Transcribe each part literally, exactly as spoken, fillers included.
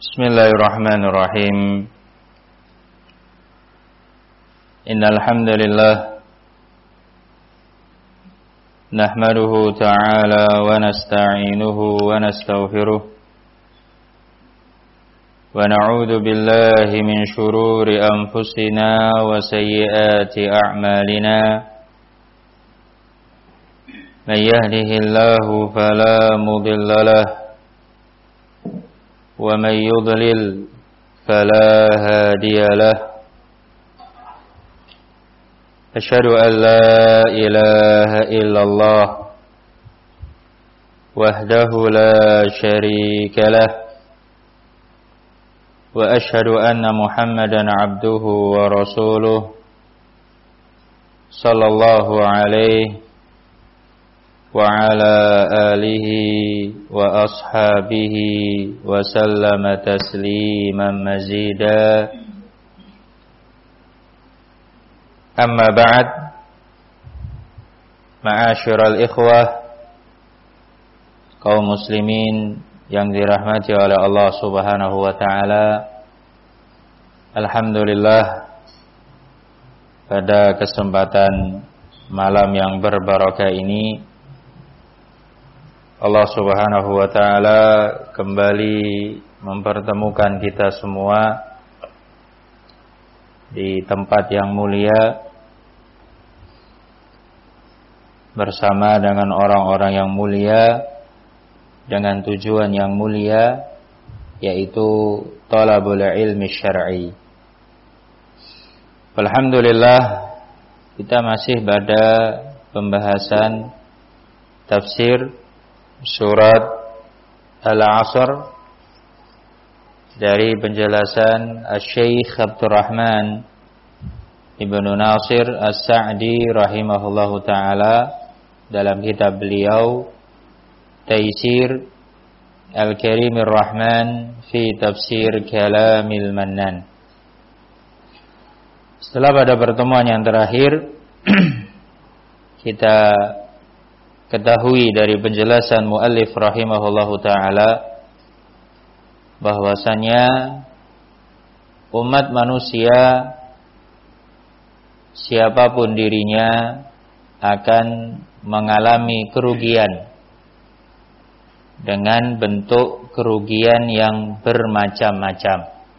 Bismillahirrahmanirrahim. Innal hamdalillah nahmaduhu ta'ala wa nasta'inuhu wa nastaghfiruh wa na'udzu billahi min shururi anfusina wa sayyiati a'malina. Man yahdihillahu fala mudilla lahu wa man yudlil fala hadiya lahu. Asyhadu an la ilaha illallah wahdahu la syarika lah wa asyhadu anna Muhammadan abduhu wa rasuluh sallallahu alaihi wa ala alihi wa ashabihi wa sallama tasliman mazida. Amma ba'd, ma'asyiral ikhwah, kaum muslimin yang dirahmati oleh Allah Subhanahu wa taala. Alhamdulillah, pada kesempatan malam yang berbarakah ini Allah Subhanahu wa taala kembali mempertemukan kita semua di tempat yang mulia bersama dengan orang-orang yang mulia dengan tujuan yang mulia, yaitu talabul ilmi syar'i. Alhamdulillah, kita masih pada pembahasan tafsir surat Al-Asr dari penjelasan Asy-Syaikh Abdurrahman Ibnu Nasir As-Sa'di rahimahullahu taala dalam kitab beliau Taisir Al-Karimir Rahman fi Tafsir Kalamil Mannan. Setelah pada pertemuan yang terakhir kita ketahui dari penjelasan muallif rahimahullahu taala bahwasanya umat manusia siapapun dirinya akan mengalami kerugian dengan bentuk kerugian yang bermacam-macam.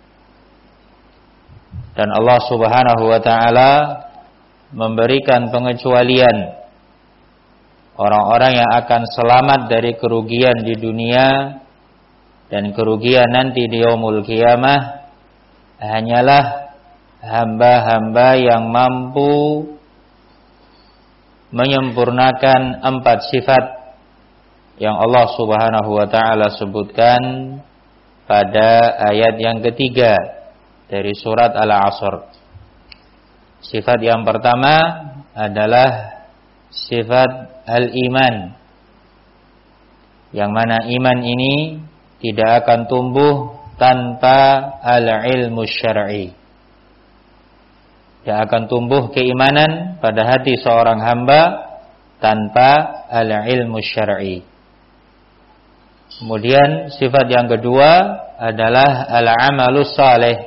Dan Allah Subhanahu wa taala memberikan pengecualian orang-orang yang akan selamat dari kerugian di dunia dan kerugian nanti di yaumul qiyamah hanyalah hamba-hamba yang mampu menyempurnakan empat sifat yang Allah Subhanahu wa taala sebutkan pada ayat yang ketiga dari surat Al-Asr. Sifat yang pertama adalah sifat al-iman, yang mana iman ini tidak akan tumbuh tanpa al-ilmu syar'i. Tidak akan tumbuh keimanan pada hati seorang hamba tanpa al-ilmu syar'i. Kemudian sifat yang kedua adalah al-amalus saleh,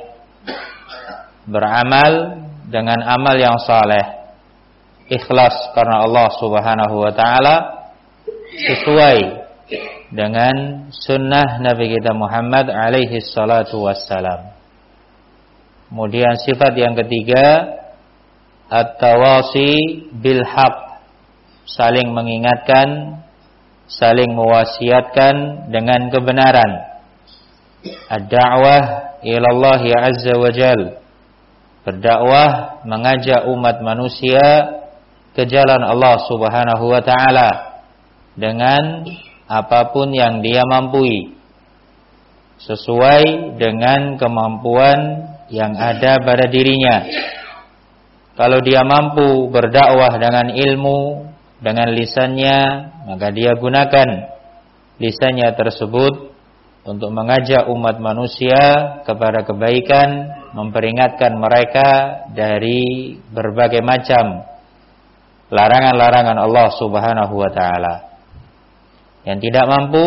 beramal dengan amal yang saleh, ikhlas karena Allah Subhanahu wa taala, sesuai dengan sunnah Nabi kita Muhammad alaihi salatu wassalam. Kemudian sifat yang ketiga at-tawasi bil haq, saling mengingatkan, saling mewasiatkan dengan kebenaran. Ad-da'wah ila Allah azza wa jalla, berdakwah mengajak umat manusia ke jalan Allah Subhanahu wa taala dengan apapun yang dia mampu, sesuai dengan kemampuan yang ada pada dirinya. Kalau dia mampu berdakwah dengan ilmu, dengan lisannya, maka dia gunakan lisannya tersebut untuk mengajak umat manusia kepada kebaikan, memperingatkan mereka dari berbagai macam larangan-larangan Allah Subhanahu wa taala. Yang tidak mampu,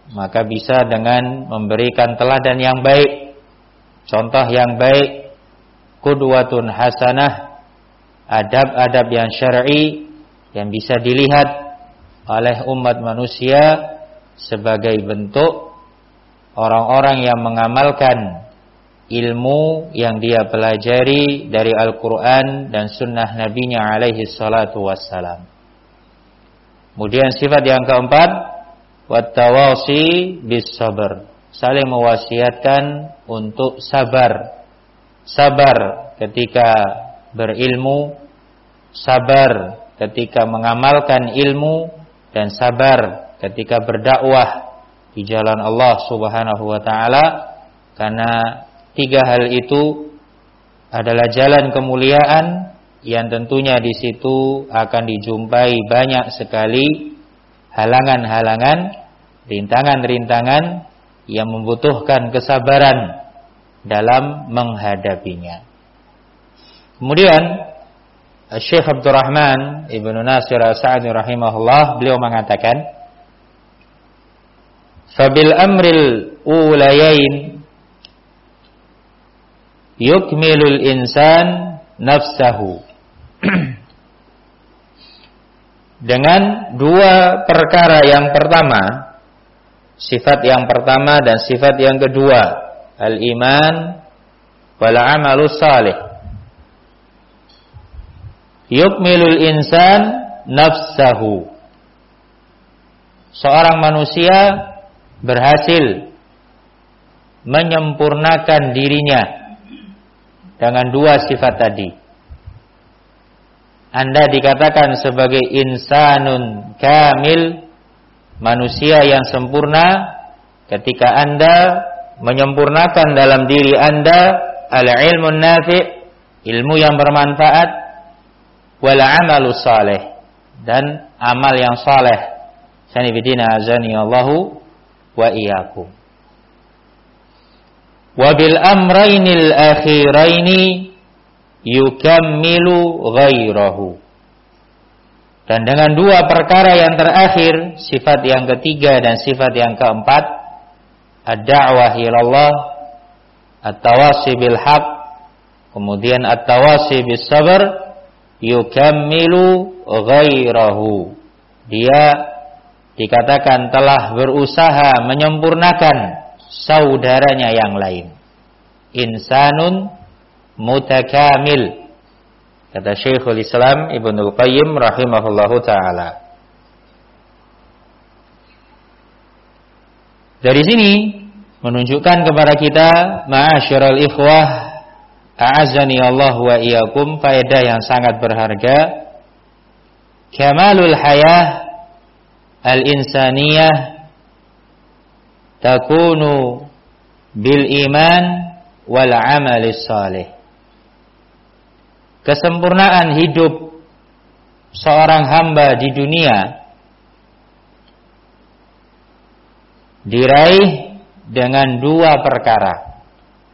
maka bisa dengan memberikan teladan yang baik, contoh yang baik, qudwatun hasanah, adab-adab yang syar'i yang bisa dilihat oleh umat manusia sebagai bentuk orang-orang yang mengamalkan ilmu yang dia pelajari dari Al-Quran dan sunnah Nabi-Nya alaihi salatu wassalam. Kemudian sifat yang keempat, wattawasi bis sabr, saling mewasiatkan untuk sabar. Sabar ketika berilmu, sabar ketika mengamalkan ilmu, dan sabar ketika berdakwah di jalan Allah Subhanahu wa taala, karena tiga hal itu adalah jalan kemuliaan yang tentunya di situ akan dijumpai banyak sekali halangan-halangan, rintangan-rintangan yang membutuhkan kesabaran dalam menghadapinya. Kemudian Syekh Abdurrahman Ibnu Nasir As-Sa'di rahimahullah, beliau mengatakan, "Fabil amril ulayain yukmilul insan nafsahu." Dengan dua perkara yang pertama, sifat yang pertama dan sifat yang kedua, al-iman wal amalus salih, yukmilul insan nafsahu, seorang manusia berhasil menyempurnakan dirinya dengan dua sifat tadi. Anda dikatakan sebagai insanun kamil, manusia yang sempurna, ketika Anda menyempurnakan dalam diri Anda al-ilmun nafi', ilmu yang bermanfaat, wal amalus salih, dan amal yang saleh. Sanibidina azani Allahu wa iyyakum. Wa bil amraynil akhiraini yukammilu ghairahu, dan dengan dua perkara yang terakhir, sifat yang ketiga dan sifat yang keempat, ad-da'wah ilallah, at-tawasi bil haq, kemudian at-tawasi bis sabr, yukammilu ghairahu, dia dikatakan telah berusaha menyempurnakan saudaranya yang lain. Insanun mutakamil, kata Syekhul Islam Ibnul Qayyim rahimahullahu ta'ala. Dari sini menunjukkan kepada kita, ma'asyiral ikhwah a'azzani Allah wa iyyakum, faedah yang sangat berharga. Kamalul hayah al-insaniyah takunu bil iman wal amalis salih. Kesempurnaan hidup seorang hamba di dunia diraih dengan dua perkara.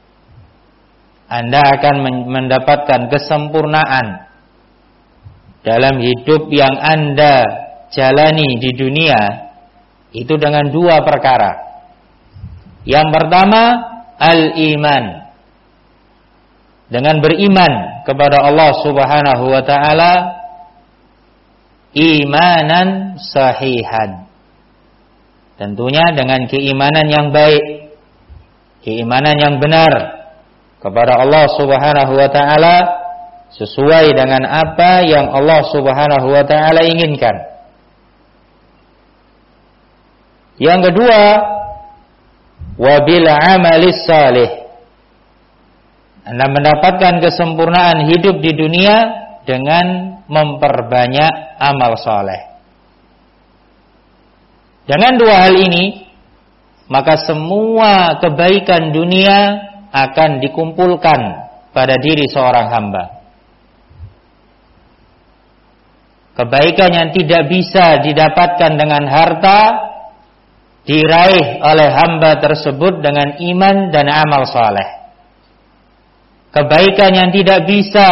Anda akan mendapatkan kesempurnaan dalam hidup yang Anda jalani di dunia itu dengan dua perkara. Yang pertama, al-iman, dengan beriman kepada Allah Subhanahu wa ta'ala, imanan sahihan, tentunya dengan keimanan yang baik, keimanan yang benar kepada Allah Subhanahu wa ta'ala, sesuai dengan apa yang Allah Subhanahu wa ta'ala inginkan. Yang kedua, wabil amalis salih, Anda mendapatkan kesempurnaan hidup di dunia dengan memperbanyak amal soleh. Dengan dua hal ini, maka semua kebaikan dunia akan dikumpulkan pada diri seorang hamba. Kebaikan yang tidak bisa didapatkan dengan harta diraih oleh hamba tersebut dengan iman dan amal soleh. Kebaikan yang tidak bisa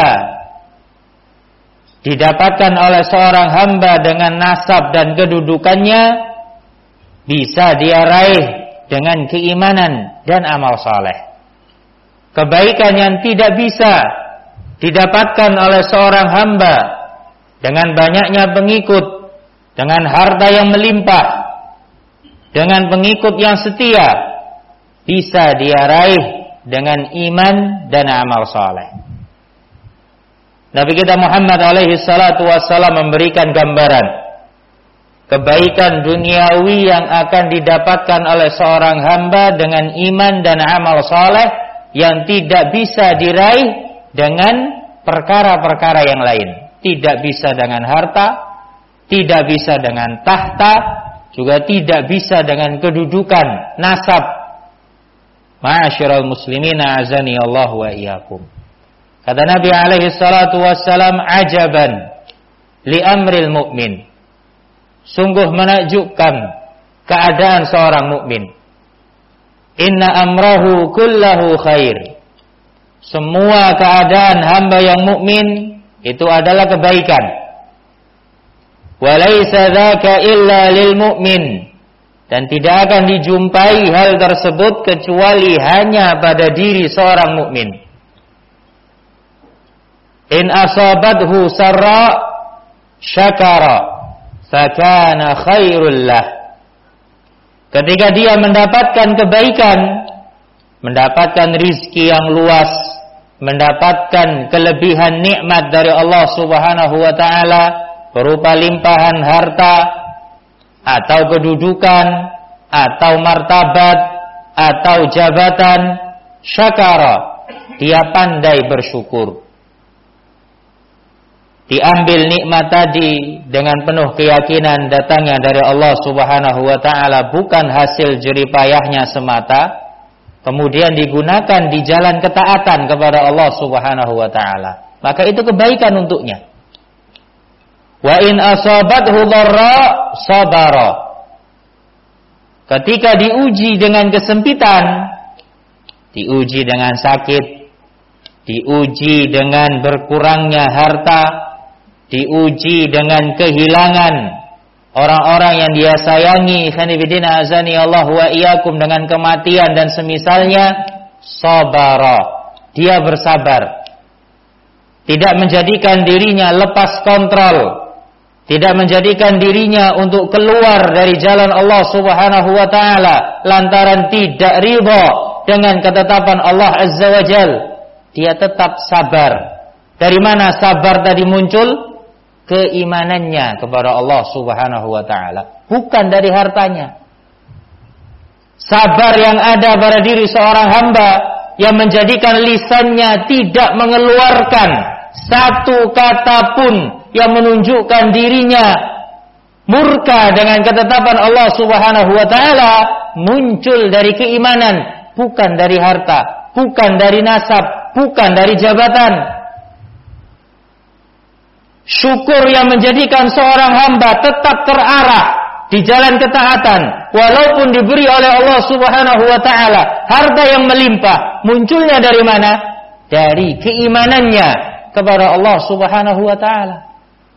didapatkan oleh seorang hamba dengan nasab dan kedudukannya bisa dia raih dengan keimanan dan amal saleh. Kebaikan yang tidak bisa didapatkan oleh seorang hamba dengan banyaknya pengikut, dengan harta yang melimpah, dengan pengikut yang setia, bisa dia raih dengan iman dan amal saleh. Nabi kita Muhammad alaihi salatu wassalam memberikan gambaran kebaikan duniawi yang akan didapatkan oleh seorang hamba dengan iman dan amal saleh yang tidak bisa diraih dengan perkara-perkara yang lain. Tidak bisa dengan harta, tidak bisa dengan tahta, juga tidak bisa dengan kedudukan, nasab. Ma'asyiral muslimin a'azani Allah wa iyyakum. Kata Nabi alaihi salatu wassalam, ajaban li amril mu'min. Sungguh menakjubkan keadaan seorang mukmin. Inna amrahu kullahu khair. Semua keadaan hamba yang mukmin itu adalah kebaikan. Wa laisa dzaka illa lil mu'min. Dan tidak akan dijumpai hal tersebut kecuali hanya pada diri seorang mukmin. In asabathu sarra syakara fakana khairul lah. Ketika dia mendapatkan kebaikan, mendapatkan rizki yang luas, mendapatkan kelebihan nikmat dari Allah Subhanahu wa taala berupa limpahan harta atau kedudukan atau martabat atau jabatan, syakara, dia pandai bersyukur. Diambil nikmat tadi dengan penuh keyakinan datangnya dari Allah Subhanahu wa taala, bukan hasil jeripayahnya semata, kemudian digunakan di jalan ketaatan kepada Allah Subhanahu wa taala, maka itu kebaikan untuknya. Wa in asabathu dharra sabara. Ketika diuji dengan kesempitan, diuji dengan sakit, diuji dengan berkurangnya harta, diuji dengan kehilangan orang-orang yang dia sayangi, khanifidina azani Allah wa iyyakum, dengan kematian dan semisalnya, sabara, dia bersabar, tidak menjadikan dirinya lepas kontrol, tidak menjadikan dirinya untuk keluar dari jalan Allah Subhanahu wa taala lantaran tidak ridha dengan ketetapan Allah Azza wa Jal. Dia tetap sabar. Dari mana sabar tadi muncul? Keimanannya kepada Allah Subhanahu wa taala, bukan dari hartanya. Sabar yang ada pada diri seorang hamba yang menjadikan lisannya tidak mengeluarkan satu kata pun yang menunjukkan dirinya murka dengan ketetapan Allah Subhanahu wa taala, muncul dari keimanan, bukan dari harta, bukan dari nasab, bukan dari jabatan. Syukur yang menjadikan seorang hamba tetap terarah di jalan ketaatan walaupun diberi oleh Allah Subhanahu wa taala harta yang melimpah, munculnya dari mana? Dari keimanannya kepada Allah Subhanahu wa taala,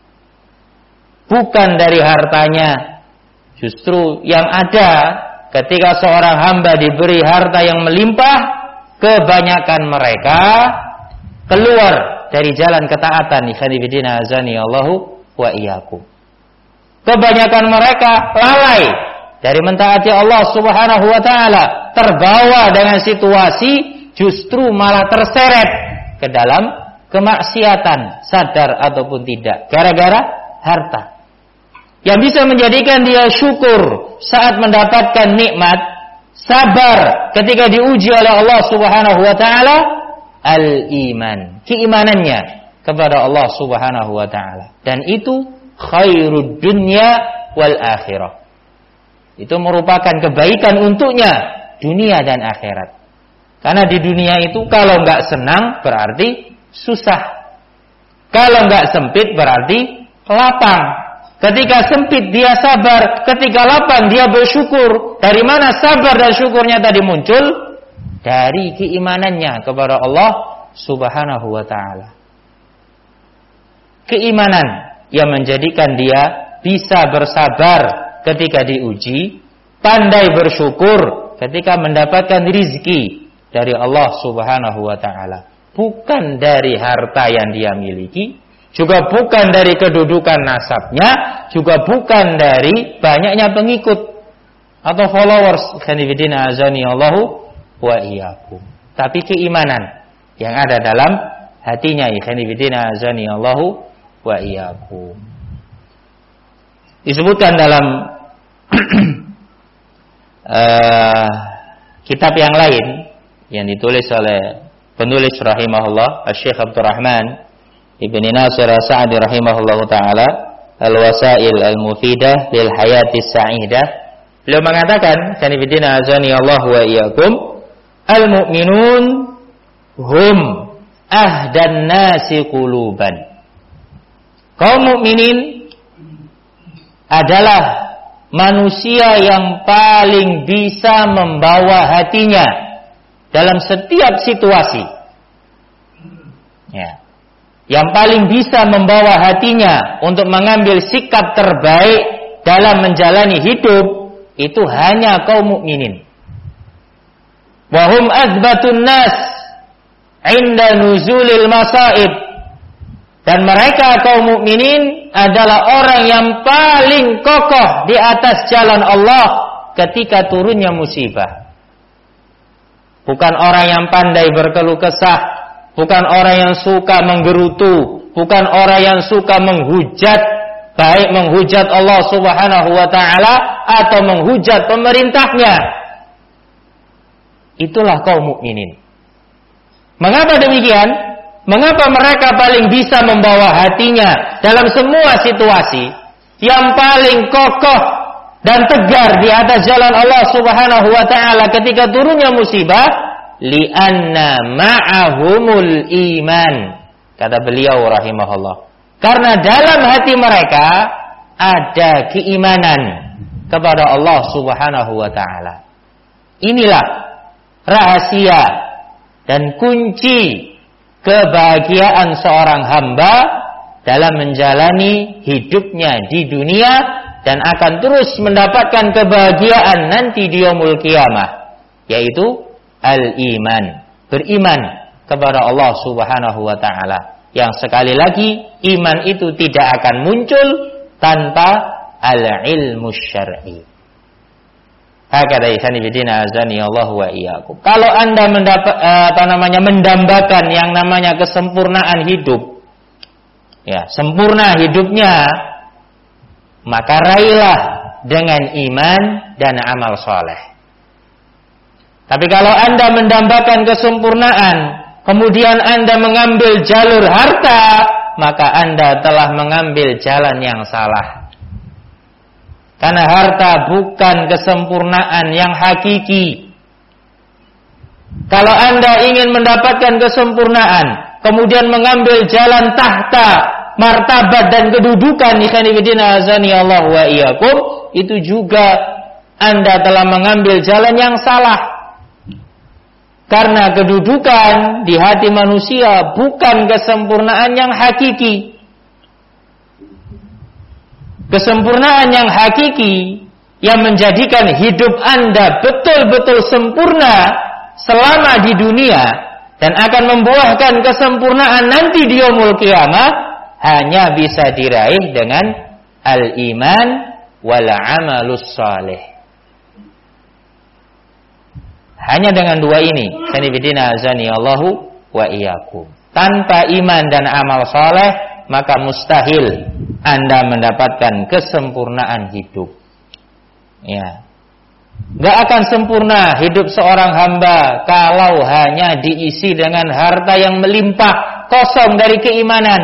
bukan dari hartanya. Justru yang ada ketika seorang hamba diberi harta yang melimpah, kebanyakan mereka keluar dari jalan ketaatan. Ikhwanifidina azani Allahu wa iyyakum. Kebanyakan mereka lalai dari mentaati Allah Subhanahu wa taala, terbawa dengan situasi, justru malah terseret ke dalam kemaksiatan, sadar ataupun tidak, gara-gara harta. Yang bisa menjadikan dia syukur saat mendapatkan nikmat, sabar ketika diuji oleh Allah Subhanahu wa taala, al-iman, keimanannya kepada Allah Subhanahu wa taala. Dan itu khairud dunya wal akhirah. Itu merupakan kebaikan untuknya dunia dan akhirat. Karena di dunia itu kalau enggak senang berarti susah. Kalau enggak sempit berarti lapang. Ketika sempit dia sabar, ketika lapang dia bersyukur. Dari mana sabar dan syukurnya tadi muncul? Dari keimanannya kepada Allah Subhanahu wa ta'ala. Keimanan yang menjadikan dia bisa bersabar ketika diuji, pandai bersyukur ketika mendapatkan rizki dari Allah Subhanahu wa ta'ala. Bukan dari harta yang dia miliki, juga bukan dari kedudukan nasabnya, juga bukan dari banyaknya pengikut atau followers. Khanifidina azani Allahu wa iyyakum. Tapi keimanan yang ada dalam hatinya. Khanifidina azani Allahu wa iyyakum. Disebutkan dalam uh, kitab yang lain yang ditulis oleh penulis rahimahullah Syekh Abdurrahman Ibn Nasir As-Sa'di rahimahullah ta'ala, Al-Wasail Al-Mufidah Lil Hayati Sa'idah. Beliau mengatakan, kanifidina azani Allah wa iyyakum, al-mu'minun hum ahdan nasi quluban. Kaum mukminin adalah manusia yang paling bisa membawa hatinya dalam setiap situasi. Ya. Yang paling bisa membawa hatinya untuk mengambil sikap terbaik dalam menjalani hidup itu hanya kaum mukminin. Wa hum azbatun nas 'inda nuzulil masaib. Dan mereka kaum mukminin adalah orang yang paling kokoh di atas jalan Allah ketika turunnya musibah. Bukan orang yang pandai berkeluh kesah, bukan orang yang suka menggerutu, bukan orang yang suka menghujat, baik menghujat Allah Subhanahu wa ta'ala atau menghujat pemerintahnya. Itulah kaum mukminin. Mengapa demikian? Mengapa mereka paling bisa membawa hatinya dalam semua situasi, yang paling kokoh dan tegar di atas jalan Allah Subhanahu wa ta'ala ketika turunnya musibah? Li'anna ma'ahumul iman, kata beliau rahimahullah. Karena dalam hati mereka ada keimanan kepada Allah Subhanahu wa ta'ala. Inilah rahasia dan kunci kebahagiaan seorang hamba dalam menjalani hidupnya di dunia dan akan terus mendapatkan kebahagiaan nanti di yaumul qiyamah, yaitu al-iman, beriman kepada Allah Subhanahu wa ta'ala. Yang sekali lagi, iman itu tidak akan muncul tanpa al-ilmu syar'i. Hakadha ikhwanifidina azani Allah wa iyyakum. Kalau Anda mendapat apa namanya mendambakan yang namanya kesempurnaan hidup, ya, sempurna hidupnya, maka raihlah dengan iman dan amal soleh. Tapi kalau Anda mendambakan kesempurnaan, kemudian Anda mengambil jalur harta, maka Anda telah mengambil jalan yang salah. Karena harta bukan kesempurnaan yang hakiki. Kalau Anda ingin mendapatkan kesempurnaan, kemudian mengambil jalan tahta, martabat dan kedudukan, ikhwanifidina azani Allah wa iyyakum, itu juga Anda telah mengambil jalan yang salah. Karena kedudukan di hati manusia bukan kesempurnaan yang hakiki. Kesempurnaan yang hakiki yang menjadikan hidup Anda betul-betul sempurna selama di dunia dan akan membuahkan kesempurnaan nanti di yaumul qiyamah hanya bisa diraih dengan al-iman wal amalus salih. Hanya dengan dua ini, sanibidina azani Allahu wa iyyakum. Tanpa iman dan amal saleh, maka mustahil Anda mendapatkan kesempurnaan hidup. Ya. Gak akan sempurna hidup seorang hamba kalau hanya diisi dengan harta yang melimpah, kosong dari keimanan.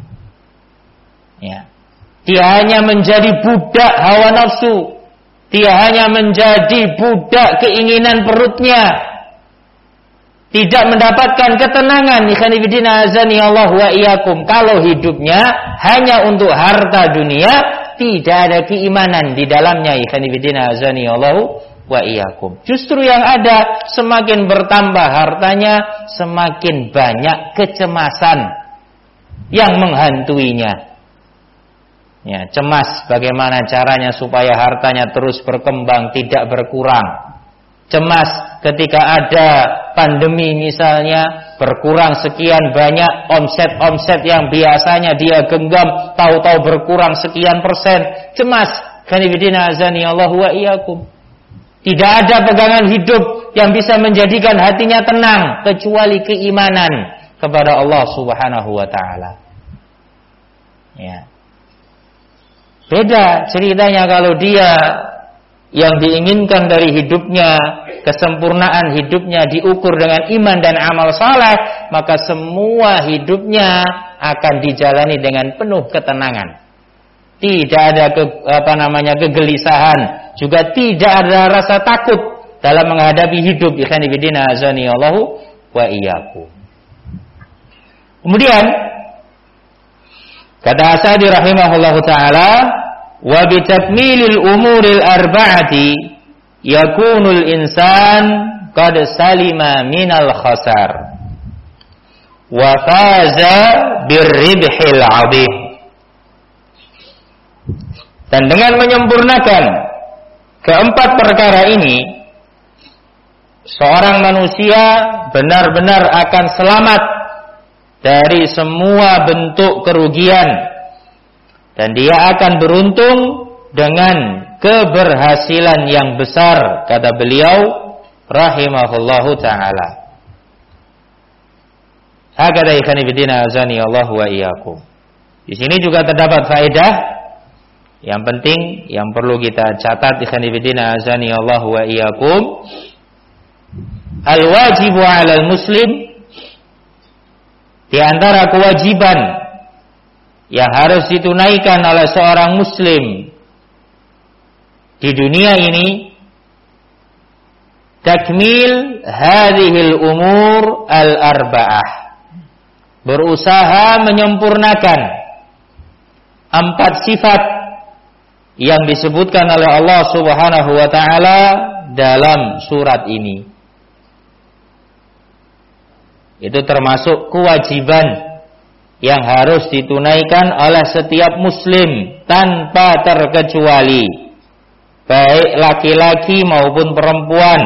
Ya. Dia hanya menjadi budak hawa nafsu. Dia hanya menjadi budak keinginan perutnya. Tidak mendapatkan ketenangan, ikhwanifidina azani Allah wa iyyakum, kalau hidupnya hanya untuk harta dunia, tidak ada keimanan di dalamnya, ikhwanifidina azani Allah wa iyyakum. Justru yang ada, semakin bertambah hartanya, semakin banyak kecemasan yang menghantuinya. Ya, cemas bagaimana caranya supaya hartanya terus berkembang, tidak berkurang. Cemas ketika ada pandemi misalnya, berkurang sekian banyak omset-omset yang biasanya dia genggam, tahu-tahu berkurang sekian persen. Cemas. Kanibidina azani Allah wa iyyakum. Tidak ada pegangan hidup yang bisa menjadikan hatinya tenang kecuali keimanan kepada Allah Subhanahu wa taala. Ya. Beda ceritanya kalau dia yang diinginkan dari hidupnya, kesempurnaan hidupnya diukur dengan iman dan amal saleh, maka semua hidupnya akan dijalani dengan penuh ketenangan. Tidak ada ke, apa namanya kegelisahan, juga tidak ada rasa takut dalam menghadapi hidup. Ikhwan fillah azani Allahu wa iyyakum. Kemudian kata Asadi rahimahullahu taala, wa bi takmilil umuril arba'ati yakunul insan qad salima minal khasar wa faza birribhil 'azim. Dan dengan menyempurnakan keempat perkara ini, seorang manusia benar-benar akan selamat dari semua bentuk kerugian, dan dia akan beruntung dengan keberhasilan yang besar, kata beliau rahimahullahu ta'ala. Hakadha ikhwani fillah azani Allah wa iyyakum. Di sini juga terdapat faedah yang penting yang perlu kita catat, ikhwan fillah azani Allah wa iyyakum. Al-wajibu 'alal muslim, di antara kewajiban yang harus ditunaikan oleh seorang muslim di dunia ini, takmil hadhil umur al-arba'ah, berusaha menyempurnakan empat sifat yang disebutkan oleh Allah Subhanahu wa taala dalam surat ini. Itu termasuk kewajiban yang harus ditunaikan oleh setiap muslim tanpa terkecuali, baik laki-laki maupun perempuan,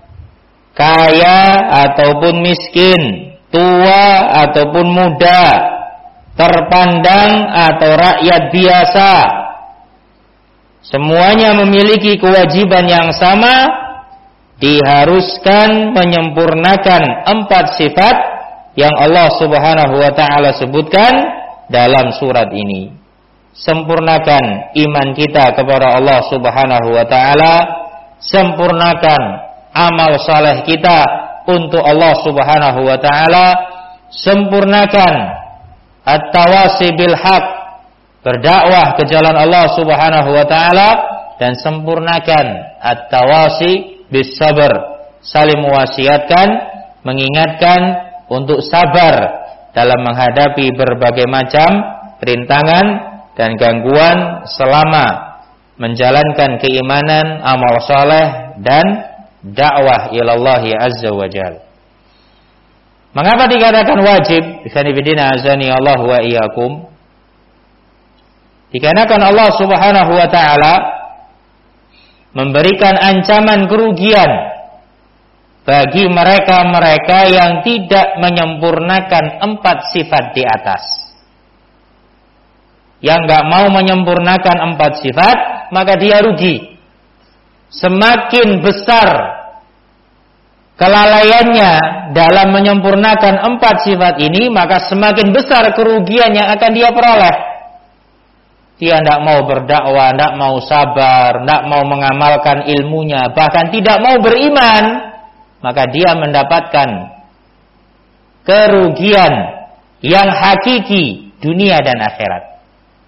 kaya ataupun miskin, tua ataupun muda, terpandang atau rakyat biasa. Semuanya memiliki kewajiban yang sama, diharuskan menyempurnakan empat sifat yang Allah Subhanahu wa taala sebutkan dalam surat ini. Sempurnakan iman kita kepada Allah Subhanahu wa taala, sempurnakan amal saleh kita untuk Allah Subhanahu wa taala, sempurnakan at-tawasi bil haq, berdakwah ke jalan Allah Subhanahu wa taala, dan sempurnakan at-tawasi bis sabar, saling mewasiatkan, mengingatkan untuk sabar dalam menghadapi berbagai macam rintangan dan gangguan selama menjalankan keimanan, amal saleh dan dakwah ilallah azza wa jalla. Mengapa dikatakan wajib? Ikhwanifidina azani Allah wa iyyakum. Dikarenakan Allah Subhanahu wa taala memberikan ancaman kerugian bagi mereka-mereka yang tidak menyempurnakan empat sifat di atas. Yang enggak mau menyempurnakan empat sifat, maka dia rugi. Semakin besar kelalaiannya dalam menyempurnakan empat sifat ini, maka semakin besar kerugian yang akan dia peroleh. Dia tidak mau berdakwah, tidak mau sabar, tidak mau mengamalkan ilmunya, bahkan tidak mau beriman, maka dia mendapatkan kerugian yang hakiki dunia dan akhirat.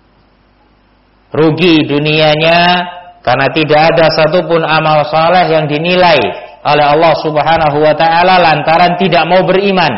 Rugi dunianya karena tidak ada satupun amal saleh yang dinilai oleh Allah Subhanahu wa taala lantaran tidak mau beriman.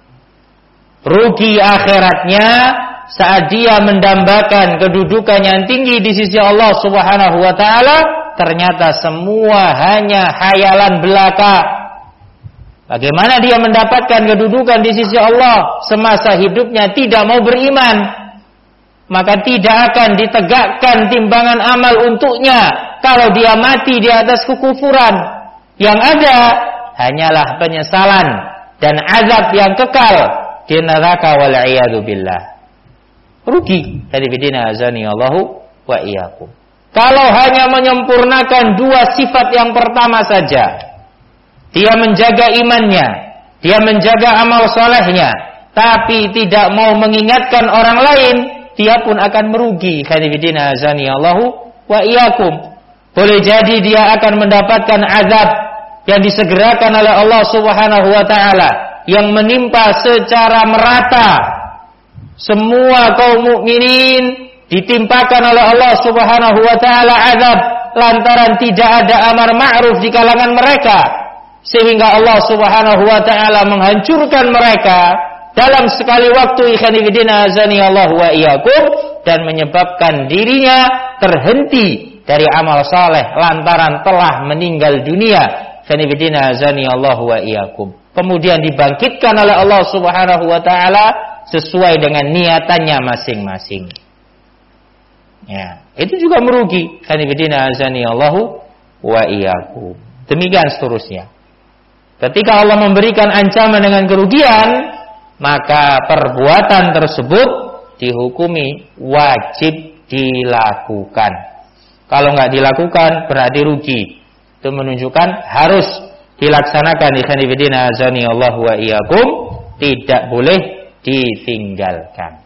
Rugi akhiratnya saat dia mendambakan kedudukan yang tinggi di sisi Allah Subhanahu wa taala, ternyata semua hanya khayalan belaka. Bagaimana dia mendapatkan kedudukan di sisi Allah semasa hidupnya tidak mau beriman? maka tidak akan ditegakkan timbangan amal untuknya kalau dia mati di atas kekufuran. Yang ada hanyalah penyesalan dan azab yang kekal di neraka wal iyadu billah. Rugi. Hadibidina azani Allahu wa iyyakum. Kalau hanya menyempurnakan dua sifat yang pertama saja, dia menjaga imannya, dia menjaga amal solehnya, tapi tidak mau mengingatkan orang lain, dia pun akan merugi. Hadibidina azani Allahu wa iyyakum. Boleh jadi dia akan mendapatkan azab yang disegerakan oleh Allah Subhanahu wa taala yang menimpa secara merata semua kaum mukminin, ditimpakan oleh Allah Subhanahu wa taala azab lantaran tidak ada amar ma'ruf di kalangan mereka, sehingga Allah Subhanahu wa taala menghancurkan mereka dalam sekali waktu, ikhwanifidina azani Allah wa iyyakum, dan menyebabkan dirinya terhenti dari amal saleh lantaran telah meninggal dunia, ikhwanifidina azani Allah wa iyyakum. Kemudian dibangkitkan oleh Allah Subhanahu wa taala sesuai dengan niatannya masing-masing. Ya, itu juga merugi. Ikhwanifidina azani Allah wa iyyakum. Demikian seterusnya. Ketika Allah memberikan ancaman dengan kerugian, maka perbuatan tersebut dihukumi wajib dilakukan. Kalau nggak dilakukan berarti rugi. Itu menunjukkan harus dilaksanakan. Ikhwanifidina azani Allah wa iyyakum, tidak boleh ditinggalkan.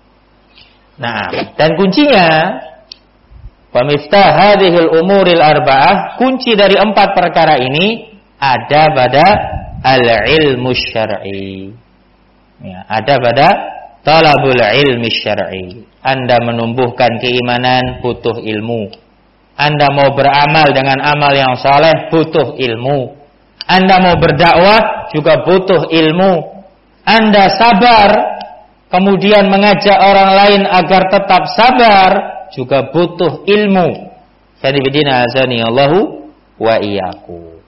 Nah, dan kuncinya pemiftah hadhil umuril arba'ah, kunci dari empat perkara ini ada pada al-ilmu syar'i. Ya, ada pada talabul ilmi syar'i. Anda menumbuhkan keimanan butuh ilmu. Anda mau beramal dengan amal yang saleh butuh ilmu. Anda mau berdakwah juga butuh ilmu. Anda sabar kemudian mengajak orang lain agar tetap sabar juga butuh ilmu. Jadi bidina azani Allahu wa iyyakum.